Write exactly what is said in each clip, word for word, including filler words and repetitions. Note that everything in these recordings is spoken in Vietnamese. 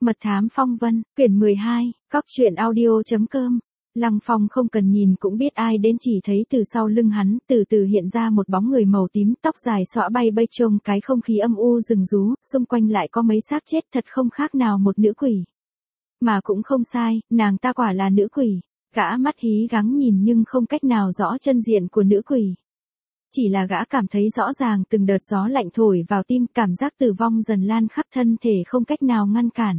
Mật thám phong vân, quyển mười hai, cóc truyện audio.com. Lăng Phong không cần nhìn cũng biết ai đến, chỉ thấy từ sau lưng hắn, từ từ hiện ra một bóng người màu tím, tóc dài xõa bay bay trông cái không khí âm u rừng rú, xung quanh lại có mấy xác chết, thật không khác nào một nữ quỷ. Mà cũng không sai, nàng ta quả là nữ quỷ. Gã mắt hí gắng nhìn nhưng không cách nào rõ chân diện của nữ quỷ. Chỉ là gã cảm thấy rõ ràng từng đợt gió lạnh thổi vào tim, cảm giác tử vong dần lan khắp thân thể không cách nào ngăn cản.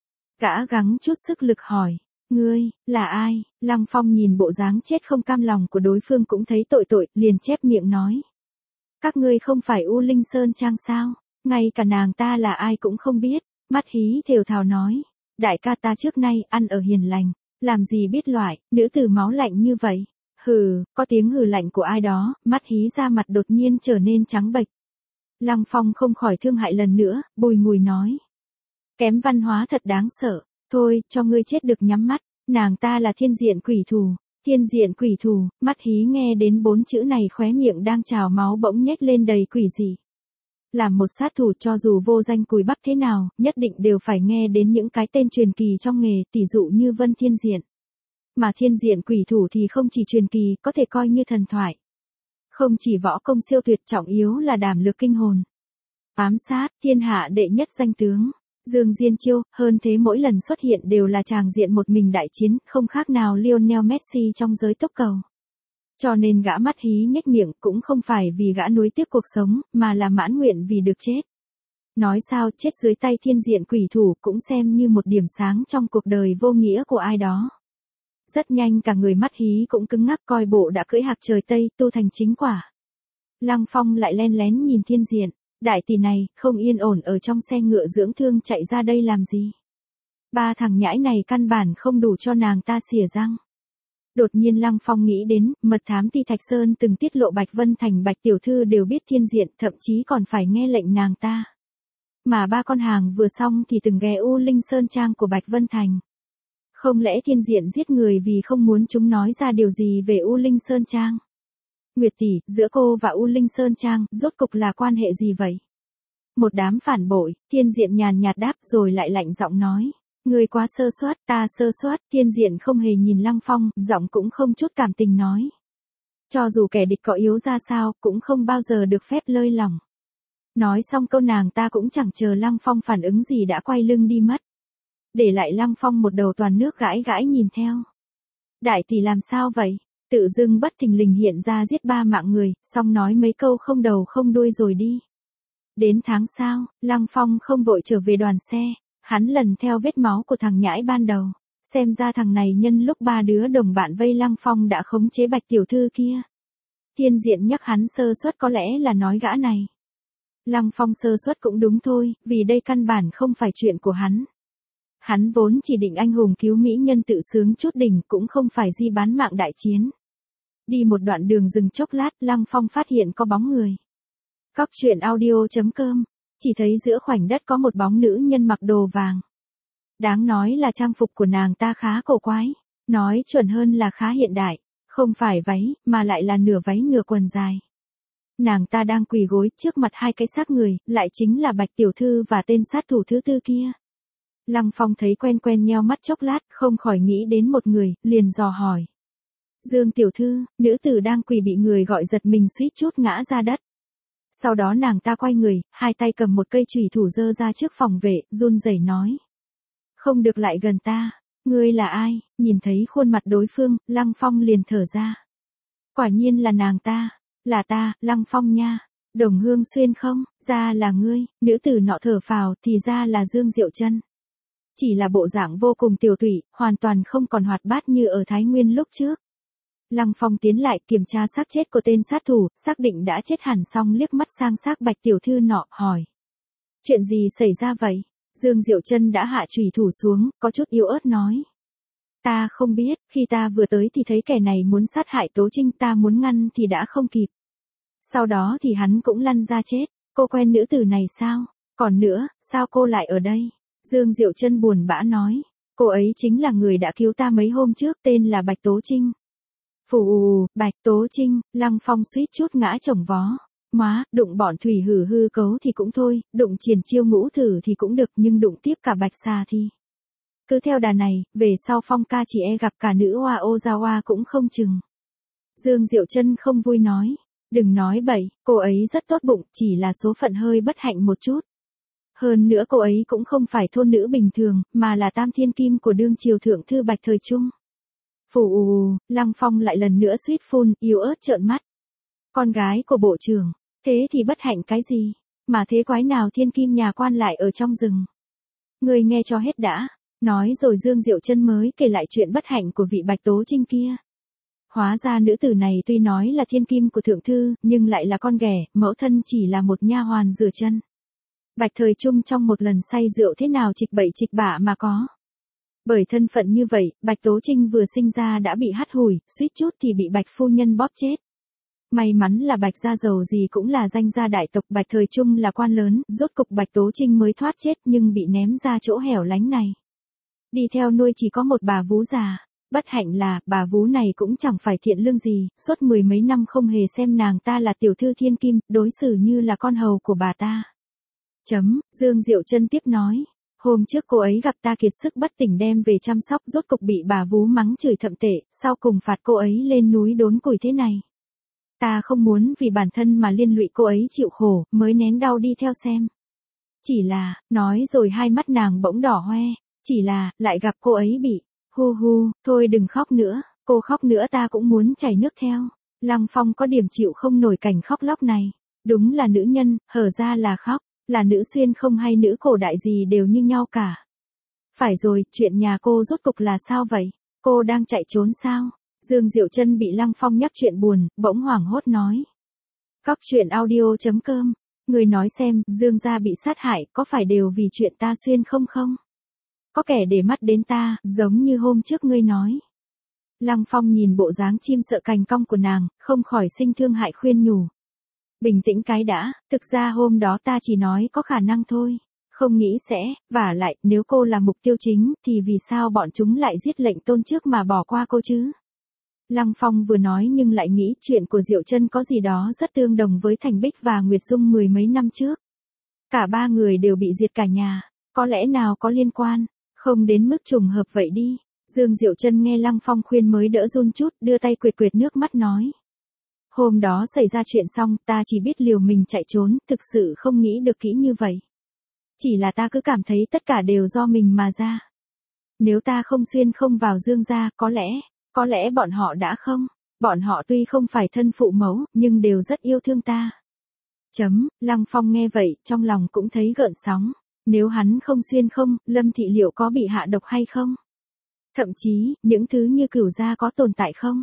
Gã gắng chút sức lực hỏi, ngươi, là ai? Lăng Phong nhìn bộ dáng chết không cam lòng của đối phương cũng thấy tội tội, liền chép miệng nói. Các ngươi không phải U Linh Sơn Trang sao? Ngay cả nàng ta là ai cũng không biết. Mắt hí thều thào nói, đại ca ta trước nay ăn ở hiền lành, làm gì biết loại, nữ tử máu lạnh như vậy. Hừ, có tiếng hừ lạnh của ai đó, mắt hí ra mặt đột nhiên trở nên trắng bệch. Lăng Phong không khỏi thương hại lần nữa, bùi ngùi nói. Kém văn hóa thật đáng sợ, thôi, cho ngươi chết được nhắm mắt, nàng ta là thiên diện quỷ thù. Thiên diện quỷ thù, mắt hí nghe đến bốn chữ này khóe miệng đang trào máu bỗng nhếch lên đầy quỷ dị. Làm một sát thủ cho dù vô danh cùi bắp thế nào, nhất định đều phải nghe đến những cái tên truyền kỳ trong nghề, tỷ dụ như Vân Thiên Diện. Mà thiên diện quỷ thủ thì không chỉ truyền kỳ, có thể coi như thần thoại. Không chỉ võ công siêu tuyệt, trọng yếu là đảm lược kinh hồn. Ám sát, thiên hạ đệ nhất danh tướng, Dương Diên Chiêu, hơn thế mỗi lần xuất hiện đều là tràng diện một mình đại chiến, không khác nào Lionel Messi trong giới tốc cầu. Cho nên gã mắt hí nhếch miệng cũng không phải vì gã nuối tiếc cuộc sống, mà là mãn nguyện vì được chết. Nói sao chết dưới tay thiên diện quỷ thủ cũng xem như một điểm sáng trong cuộc đời vô nghĩa của ai đó. Rất nhanh cả người mắt hí cũng cứng ngắc, coi bộ đã cưỡi hạc trời Tây, tu thành chính quả. Lăng Phong lại len lén nhìn thiên diện, đại tỷ này, không yên ổn ở trong xe ngựa dưỡng thương chạy ra đây làm gì? Ba thằng nhãi này căn bản không đủ cho nàng ta xỉa răng. Đột nhiên Lăng Phong nghĩ đến, mật thám Ti Thạch Sơn từng tiết lộ Bạch Vân Thành Bạch tiểu thư đều biết thiên diện, thậm chí còn phải nghe lệnh nàng ta. Mà ba con hàng vừa xong thì từng ghé U Linh Sơn Trang của Bạch Vân Thành. Không lẽ thiên diện giết người vì không muốn chúng nói ra điều gì về U Linh Sơn Trang? Nguyệt tỷ, giữa cô và U Linh Sơn Trang, rốt cục là quan hệ gì vậy? Một đám phản bội, thiên diện nhàn nhạt đáp rồi lại lạnh giọng nói. Người quá sơ suất, ta sơ suất, thiên diện không hề nhìn Lăng Phong, giọng cũng không chút cảm tình nói. Cho dù kẻ địch có yếu ra sao, cũng không bao giờ được phép lơi lỏng. Nói xong câu nàng ta cũng chẳng chờ Lăng Phong phản ứng gì đã quay lưng đi mất. Để lại Lăng Phong một đầu toàn nước gãi gãi nhìn theo. Đại tỷ làm sao vậy? Tự dưng bất thình lình hiện ra giết ba mạng người, xong nói mấy câu không đầu không đuôi rồi đi. Đến tháng sau, Lăng Phong không vội trở về đoàn xe, hắn lần theo vết máu của thằng nhãi ban đầu. Xem ra thằng này nhân lúc ba đứa đồng bạn vây Lăng Phong đã khống chế Bạch tiểu thư kia. Thiên diện nhắc hắn sơ suất có lẽ là nói gã này. Lăng Phong sơ suất cũng đúng thôi, vì đây căn bản không phải chuyện của hắn. Hắn vốn chỉ định anh hùng cứu mỹ nhân tự sướng chút đỉnh, cũng không phải di bán mạng đại chiến. Đi một đoạn đường dừng chốc lát, Lăng Phong phát hiện có bóng người. Cóc truyện audio.com, chỉ thấy giữa khoảnh đất có một bóng nữ nhân mặc đồ vàng. Đáng nói là trang phục của nàng ta khá cổ quái, nói chuẩn hơn là khá hiện đại, không phải váy, mà lại là nửa váy nửa quần dài. Nàng ta đang quỳ gối trước mặt hai cái xác người, lại chính là Bạch tiểu thư và tên sát thủ thứ tư kia. Lăng Phong thấy quen quen nheo mắt chốc lát, không khỏi nghĩ đến một người, liền dò hỏi. Dương tiểu thư, nữ tử đang quỳ bị người gọi giật mình suýt chút ngã ra đất. Sau đó nàng ta quay người, hai tay cầm một cây chùy thủ giơ ra trước phòng vệ, run rẩy nói. Không được lại gần ta, ngươi là ai? Nhìn thấy khuôn mặt đối phương, Lăng Phong liền thở ra. Quả nhiên là nàng ta, là ta, Lăng Phong nha. Đồng Hương Xuyên không, ra là ngươi, nữ tử nọ thở phào, thì ra là Dương Diệu Chân. Chỉ là bộ dạng vô cùng tiểu tụy, hoàn toàn không còn hoạt bát như ở Thái Nguyên lúc trước. Lăng Phong tiến lại kiểm tra xác chết của tên sát thủ, xác định đã chết hẳn xong liếc mắt sang xác Bạch tiểu thư nọ, hỏi. Chuyện gì xảy ra vậy? Dương Diệu Chân đã hạ chùy thủ xuống, có chút yếu ớt nói. Ta không biết, khi ta vừa tới thì thấy kẻ này muốn sát hại Tố Trinh, ta muốn ngăn thì đã không kịp. Sau đó thì hắn cũng lăn ra chết, cô quen nữ tử này sao? Còn nữa, sao cô lại ở đây? Dương Diệu Chân buồn bã nói, cô ấy chính là người đã cứu ta mấy hôm trước, tên là Bạch Tố Trinh. Phù ù, Bạch Tố Trinh, Lăng Phong suýt chút ngã chồng vó. Móa, đụng bọn thủy hử hư cấu thì cũng thôi, đụng triển chiêu ngũ thử thì cũng được nhưng đụng tiếp cả bạch xà thì. Cứ theo đà này, về sau Phong ca chỉ e gặp cả nữ hoa Ozawa cũng không chừng. Dương Diệu Trân không vui nói. Đừng nói bậy, cô ấy rất tốt bụng, chỉ là số phận hơi bất hạnh một chút. Hơn nữa cô ấy cũng không phải thôn nữ bình thường, mà là tam thiên kim của đương triều thượng thư Bạch Thời Trung. Phù ù, Lăng Phong lại lần nữa suýt phun, yếu ớt trợn mắt. Con gái của bộ trưởng, thế thì bất hạnh cái gì? Mà thế quái nào thiên kim nhà quan lại ở trong rừng? Người nghe cho hết đã, nói rồi Dương Diệu Trân mới kể lại chuyện bất hạnh của vị Bạch Tố Trinh kia. Hóa ra nữ tử này tuy nói là thiên kim của thượng thư, nhưng lại là con ghẻ, mẫu thân chỉ là một nha hoàn rửa chân. Bạch Thời Trung trong một lần say rượu thế nào trịch bậy trịch bạ mà có. Bởi thân phận như vậy, Bạch Tố Trinh vừa sinh ra đã bị hắt hủi, suýt chút thì bị Bạch phu nhân bóp chết. May mắn là Bạch gia giàu gì cũng là danh gia đại tộc, Bạch Thời Trung là quan lớn, rốt cục Bạch Tố Trinh mới thoát chết nhưng bị ném ra chỗ hẻo lánh này. Đi theo nuôi chỉ có một bà vú già. Bất hạnh là, bà vú này cũng chẳng phải thiện lương gì, suốt mười mấy năm không hề xem nàng ta là tiểu thư thiên kim, đối xử như là con hầu của bà ta. Chấm, Dương Diệu Trân tiếp nói. Hôm trước cô ấy gặp ta kiệt sức bất tỉnh đem về chăm sóc, rốt cục bị bà vú mắng chửi thậm tệ, sau cùng phạt cô ấy lên núi đốn củi thế này. Ta không muốn vì bản thân mà liên lụy cô ấy chịu khổ, mới nén đau đi theo xem. Chỉ là, nói rồi hai mắt nàng bỗng đỏ hoe, chỉ là, lại gặp cô ấy bị. Hu hu, thôi đừng khóc nữa, cô khóc nữa ta cũng muốn chảy nước theo. Lăng Phong có điểm chịu không nổi cảnh khóc lóc này. Đúng là nữ nhân, hở ra là khóc, là nữ xuyên không hay nữ cổ đại gì đều như nhau cả. Phải rồi, chuyện nhà cô rốt cục là sao vậy? Cô đang chạy trốn sao? Dương Diệu Trân bị Lăng Phong nhắc chuyện buồn, bỗng hoảng hốt nói. Cóc truyện audio chấm com, người nói xem, Dương gia bị sát hại, có phải đều vì chuyện ta xuyên không không? Có kẻ để mắt đến ta, giống như hôm trước ngươi nói. Lăng Phong nhìn bộ dáng chim sợ cành cong của nàng, không khỏi sinh thương hại khuyên nhủ. Bình tĩnh cái đã, thực ra hôm đó ta chỉ nói có khả năng thôi. Không nghĩ sẽ, vả lại, nếu cô là mục tiêu chính, thì vì sao bọn chúng lại giết lệnh tôn trước mà bỏ qua cô chứ? Lăng Phong vừa nói nhưng lại nghĩ chuyện của Diệu Trân có gì đó rất tương đồng với Thành Bích và Nguyệt Dung mười mấy năm trước. Cả ba người đều bị diệt cả nhà, có lẽ nào có liên quan? Không đến mức trùng hợp vậy đi. Dương Diệu Trân nghe Lăng Phong khuyên mới đỡ run chút, đưa tay quệt quệt nước mắt nói. Hôm đó xảy ra chuyện xong, ta chỉ biết liều mình chạy trốn, thực sự không nghĩ được kỹ như vậy. Chỉ là ta cứ cảm thấy tất cả đều do mình mà ra. Nếu ta không xuyên không vào Dương gia, có lẽ, có lẽ bọn họ đã không. Bọn họ tuy không phải thân phụ mẫu, nhưng đều rất yêu thương ta. Chấm, Lăng Phong nghe vậy, trong lòng cũng thấy gợn sóng. Nếu hắn không xuyên không, Lâm Thị liệu có bị hạ độc hay không? Thậm chí, những thứ như cửu gia có tồn tại không?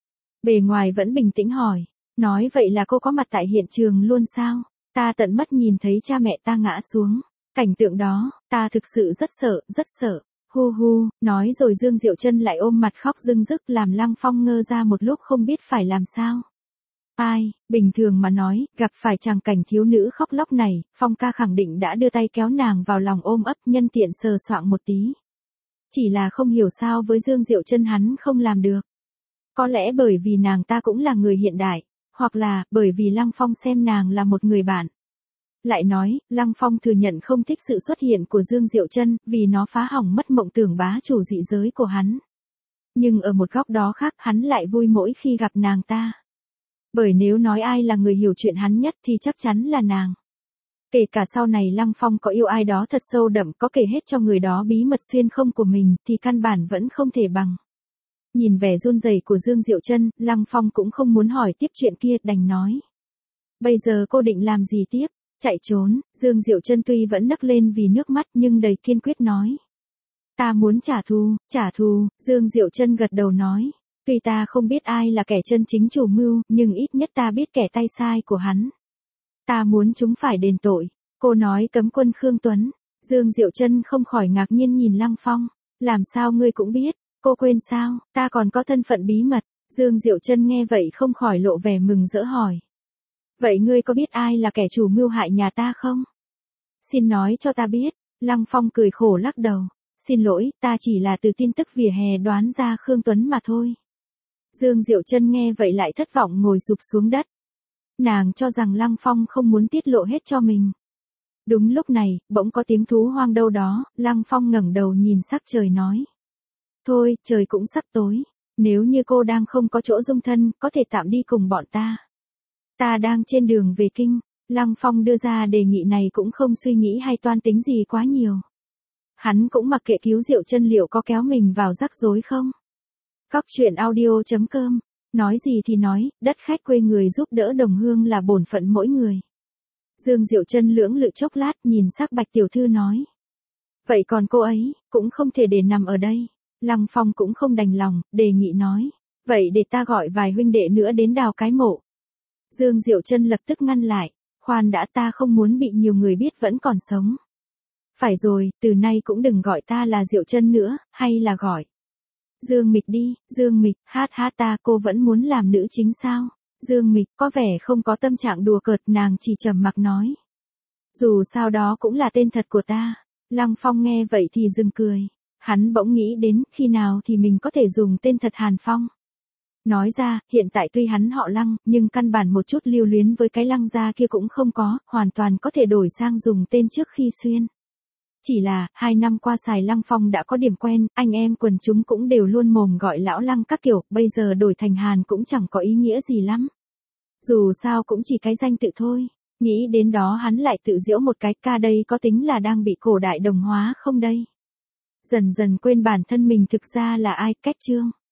Bề ngoài vẫn bình tĩnh hỏi. Nói vậy là cô có mặt tại hiện trường luôn sao? Ta tận mắt nhìn thấy cha mẹ ta ngã xuống. Cảnh tượng đó, ta thực sự rất sợ, rất sợ. Hu hu, nói rồi Dương Diệu Trân lại ôm mặt khóc rưng rức làm Lăng Phong ngơ ra một lúc không biết phải làm sao. Ai, bình thường mà nói, gặp phải chàng cảnh thiếu nữ khóc lóc này, Phong ca khẳng định đã đưa tay kéo nàng vào lòng ôm ấp nhân tiện sờ soạng một tí. Chỉ là không hiểu sao với Dương Diệu Trân hắn không làm được. Có lẽ bởi vì nàng ta cũng là người hiện đại, hoặc là bởi vì Lăng Phong xem nàng là một người bạn. Lại nói, Lăng Phong thừa nhận không thích sự xuất hiện của Dương Diệu Trân, vì nó phá hỏng mất mộng tưởng bá chủ dị giới của hắn. Nhưng ở một góc đó khác, hắn lại vui mỗi khi gặp nàng ta. Bởi nếu nói ai là người hiểu chuyện hắn nhất thì chắc chắn là nàng. Kể cả sau này Lăng Phong có yêu ai đó thật sâu đậm, có kể hết cho người đó bí mật xuyên không của mình, thì căn bản vẫn không thể bằng. Nhìn vẻ run rẩy của Dương Diệu Trân, Lăng Phong cũng không muốn hỏi tiếp chuyện kia, đành nói. Bây giờ cô định làm gì tiếp? Chạy trốn. Dương Diệu Trân tuy vẫn nấc lên vì nước mắt nhưng đầy kiên quyết nói. Ta muốn trả thù, trả thù. Dương Diệu Trân gật đầu nói. Tuy ta không biết ai là kẻ chân chính chủ mưu, nhưng ít nhất ta biết kẻ tay sai của hắn. Ta muốn chúng phải đền tội. Cô nói cấm quân Khương Tuấn. Dương Diệu Trân không khỏi ngạc nhiên nhìn Lăng Phong. Làm sao ngươi cũng biết? Cô quên sao? Ta còn có thân phận bí mật. Dương Diệu Trân nghe vậy không khỏi lộ vẻ mừng rỡ hỏi. Vậy ngươi có biết ai là kẻ chủ mưu hại nhà ta không? Xin nói cho ta biết. Lăng Phong cười khổ lắc đầu. Xin lỗi, ta chỉ là từ tin tức vỉa hè đoán ra Khương Tuấn mà thôi. Dương Diệu Trân nghe vậy lại thất vọng ngồi sụp xuống đất. nàng cho rằng Lăng Phong không muốn tiết lộ hết cho mình. Đúng lúc này, bỗng có tiếng thú hoang đâu đó, Lăng Phong ngẩng đầu nhìn sắc trời nói. Thôi, trời cũng sắp tối, nếu như cô đang không có chỗ dung thân, có thể tạm đi cùng bọn ta. Ta đang trên đường về kinh. Lăng Phong đưa ra đề nghị này cũng không suy nghĩ hay toan tính gì quá nhiều. Hắn cũng mặc kệ Cứu Diệu Chân liệu có kéo mình vào rắc rối không. Cóc truyện audio chấm com. Nói gì thì nói, đất khách quê người giúp đỡ đồng hương là bổn phận mỗi người. Dương Diệu Chân lưỡng lự chốc lát nhìn sắc Bạch tiểu thư nói. Vậy còn cô ấy, cũng không thể để nằm ở đây. Lăng Phong cũng không đành lòng, đề nghị nói. Vậy để ta gọi vài huynh đệ nữa đến đào cái mộ. Dương Diệu Chân lập tức ngăn lại. Khoan đã, ta không muốn bị nhiều người biết vẫn còn sống. Phải rồi, từ nay cũng đừng gọi ta là Diệu Chân nữa, hay là gọi Dương Mịch đi. Dương Mịch, hát hát, ta cô vẫn muốn làm nữ chính sao? Dương Mịch có vẻ không có tâm trạng đùa cợt, nàng chỉ trầm mặc nói. Dù sao đó cũng là tên thật của ta. Lăng Phong nghe vậy thì dừng cười. Hắn bỗng nghĩ đến khi nào thì mình có thể dùng tên thật Hàn Phong. Nói ra, hiện tại tuy hắn họ Lăng, nhưng căn bản một chút lưu luyến với cái Lăng gia kia cũng không có, hoàn toàn có thể đổi sang dùng tên trước khi xuyên. Chỉ là, hai năm qua xài Lăng Phong đã có điểm quen, anh em quần chúng cũng đều luôn mồm gọi lão Lăng các kiểu, bây giờ đổi thành Hàn cũng chẳng có ý nghĩa gì lắm. Dù sao cũng chỉ cái danh tự thôi. Nghĩ đến đó hắn lại tự giễu một cái, ca đây có tính là đang bị cổ đại đồng hóa không đây? Dần dần quên bản thân mình thực ra là ai, cách chương.